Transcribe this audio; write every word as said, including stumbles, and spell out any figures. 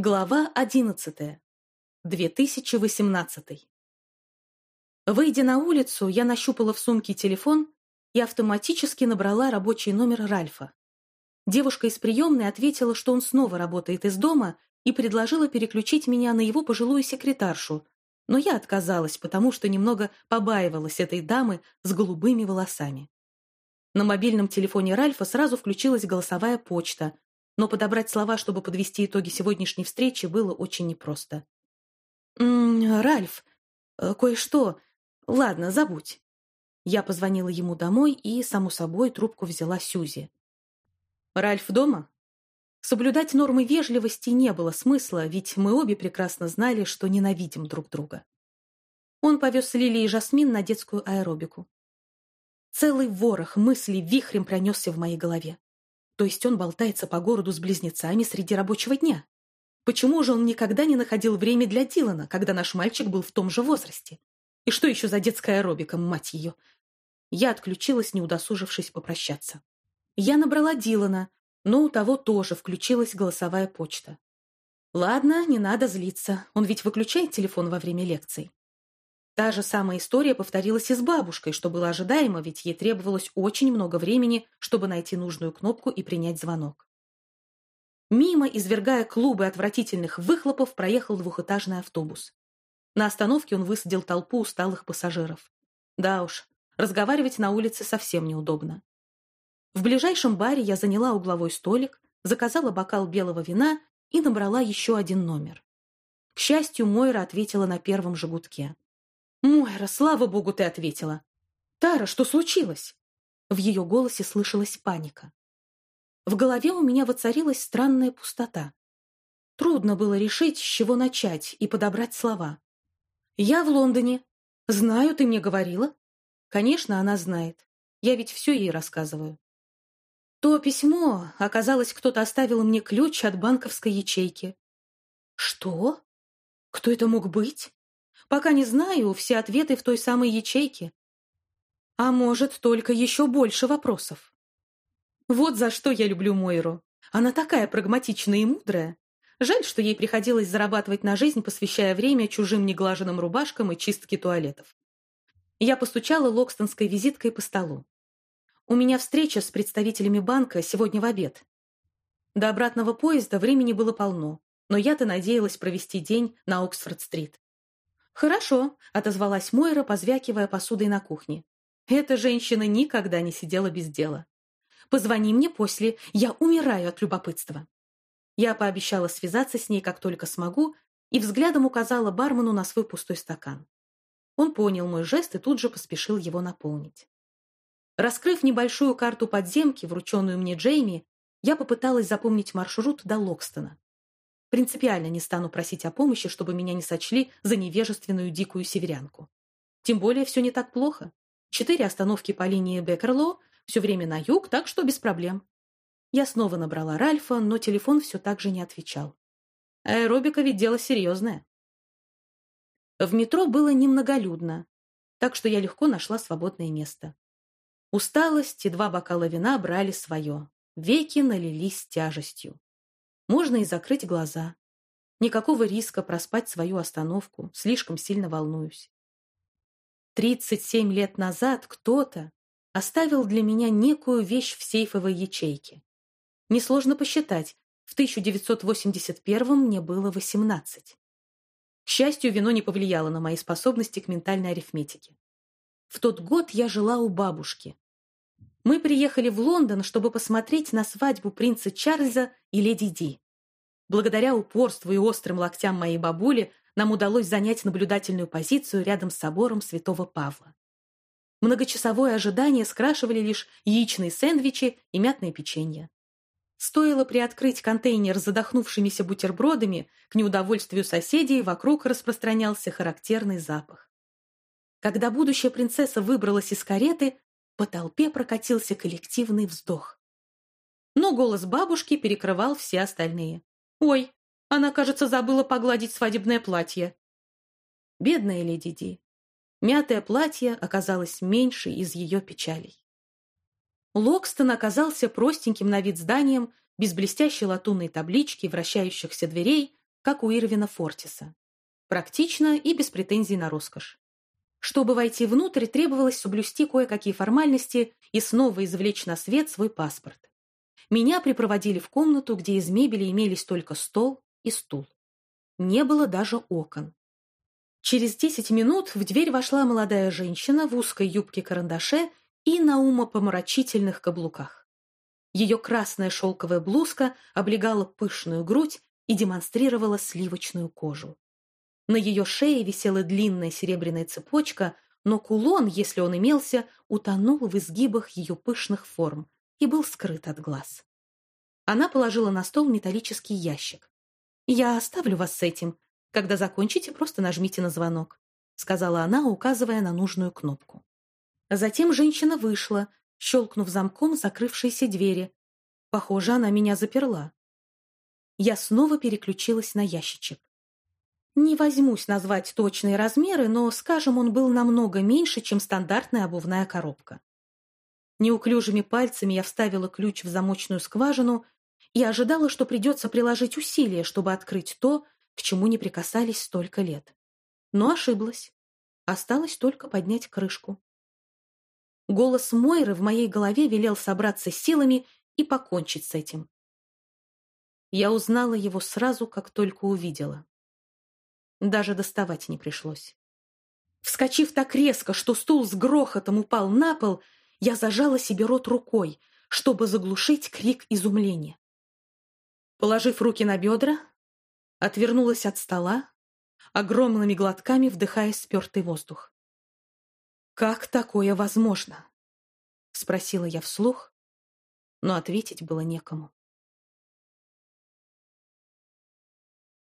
Глава одиннадцатая. две тысячи восемнадцатый. Выйдя на улицу, я нащупала в сумке телефон и автоматически набрала рабочий номер Ральфа. Девушка из приемной ответила, что он снова работает из дома, и предложила переключить меня на его пожилую секретаршу, но я отказалась, потому что немного побаивалась этой дамы с голубыми волосами. На мобильном телефоне Ральфа сразу включилась голосовая почта, но подобрать слова, чтобы подвести итоги сегодняшней встречи, было очень непросто. «М-м, Ральф, э, кое-что. Ладно, забудь». Я позвонила ему домой, и, само собой, трубку взяла Сьюзи. «Ральф дома?» Соблюдать нормы вежливости не было смысла, ведь мы обе прекрасно знали, что ненавидим друг друга. Он повез Лили и Жасмин на детскую аэробику. Целый ворох мыслей вихрем пронесся в моей голове. То есть он болтается по городу с близнецами среди рабочего дня? Почему же он никогда не находил время для Дилана, когда наш мальчик был в том же возрасте? И что еще за детская аэробика, мать ее? Я отключилась, не удосужившись попрощаться. Я набрала Дилана, но у того тоже включилась голосовая почта. Ладно, не надо злиться, он ведь выключает телефон во время лекций. Та же самая история повторилась и с бабушкой, что было ожидаемо, ведь ей требовалось очень много времени, чтобы найти нужную кнопку и принять звонок. Мимо, извергая клубы отвратительных выхлопов, проехал двухэтажный автобус. На остановке он высадил толпу усталых пассажиров. Да уж, разговаривать на улице совсем неудобно. В ближайшем баре я заняла угловой столик, заказала бокал белого вина и набрала еще один номер. К счастью, Мойра ответила на первом же гудке. «Мойра, слава богу, ты ответила!» «Тара, что случилось?» В ее голосе слышалась паника. В голове у меня воцарилась странная пустота. Трудно было решить, с чего начать и подобрать слова. «Я в Лондоне. Знаю, ты мне говорила». Конечно, она знает. Я ведь все ей рассказываю. То письмо, оказалось, кто-то оставил мне ключ от банковской ячейки. Что? Кто это мог быть? Пока не знаю, все ответы в той самой ячейке. А может, только еще больше вопросов. Вот за что я люблю Мойру. Она такая прагматичная и мудрая. Жаль, что ей приходилось зарабатывать на жизнь, посвящая время чужим неглаженным рубашкам и чистке туалетов. Я постучала локстонской визиткой по столу. У меня встреча с представителями банка сегодня в обед. До обратного поезда времени было полно, но я-то надеялась провести день на Оксфорд-стрит. «Хорошо», — отозвалась Мойра, позвякивая посудой на кухне. Эта женщина никогда не сидела без дела. «Позвони мне после, я умираю от любопытства». Я пообещала связаться с ней, как только смогу, и взглядом указала бармену на свой пустой стакан. Он понял мой жест и тут же поспешил его наполнить. Раскрыв небольшую карту подземки, врученную мне Джейми, я попыталась запомнить маршрут до Локстона. Принципиально не стану просить о помощи, чтобы меня не сочли за невежественную дикую северянку. Тем более все не так плохо. Четыре остановки по линии Беккерлоу, все время на юг, так что без проблем. Я снова набрала Ральфа, но телефон все так же не отвечал. Аэробика ведь дело серьезное. В метро было немноголюдно, так что я легко нашла свободное место. Усталость и два бокала вина брали свое. Веки налились тяжестью. Можно и закрыть глаза. Никакого риска проспать свою остановку, слишком сильно волнуюсь. Тридцать семь лет назад кто-то оставил для меня некую вещь в сейфовой ячейке. Несложно посчитать, в тысяча девятьсот восемьдесят первом мне было восемнадцать. К счастью, вино не повлияло на мои способности к ментальной арифметике. В тот год я жила у бабушки. Мы приехали в Лондон, чтобы посмотреть на свадьбу принца Чарльза и леди Ди. Благодаря упорству и острым локтям моей бабули нам удалось занять наблюдательную позицию рядом с собором Святого Павла. Многочасовое ожидание скрашивали лишь яичные сэндвичи и мятное печенье. Стоило приоткрыть контейнер с задохнувшимися бутербродами, к неудовольствию соседей вокруг распространялся характерный запах. Когда будущая принцесса выбралась из кареты, по толпе прокатился коллективный вздох. Но голос бабушки перекрывал все остальные. «Ой, она, кажется, забыла погладить свадебное платье». Бедная леди Ди. Мятое платье оказалось меньше из ее печалей. Локстон оказался простеньким на вид зданием, без блестящей латунной таблички, вращающихся дверей, как у Ирвина Фортиса. Практично и без претензий на роскошь. Чтобы войти внутрь, требовалось соблюсти кое-какие формальности и снова извлечь на свет свой паспорт. Меня припроводили в комнату, где из мебели имелись только стол и стул. Не было даже окон. Через десять минут в дверь вошла молодая женщина в узкой юбке-карандаше и на умопомрачительных каблуках. Ее красная шелковая блузка облегала пышную грудь и демонстрировала сливочную кожу. На ее шее висела длинная серебряная цепочка, но кулон, если он имелся, утонул в изгибах ее пышных форм и был скрыт от глаз. Она положила на стол металлический ящик. «Я оставлю вас с этим. Когда закончите, просто нажмите на звонок», — сказала она, указывая на нужную кнопку. Затем женщина вышла, щелкнув замком закрывшиеся двери. Похоже, она меня заперла. Я снова переключилась на ящичек. Не возьмусь назвать точные размеры, но, скажем, он был намного меньше, чем стандартная обувная коробка. Неуклюжими пальцами я вставила ключ в замочную скважину и ожидала, что придется приложить усилия, чтобы открыть то, к чему не прикасались столько лет. Но ошиблась. Осталось только поднять крышку. Голос Мойры в моей голове велел собраться с силами и покончить с этим. Я узнала его сразу, как только увидела. Даже доставать не пришлось. Вскочив так резко, что стул с грохотом упал на пол, я зажала себе рот рукой, чтобы заглушить крик изумления. Положив руки на бедра, отвернулась от стола, огромными глотками вдыхая спертый воздух. «Как такое возможно?» — спросила я вслух, но ответить было некому.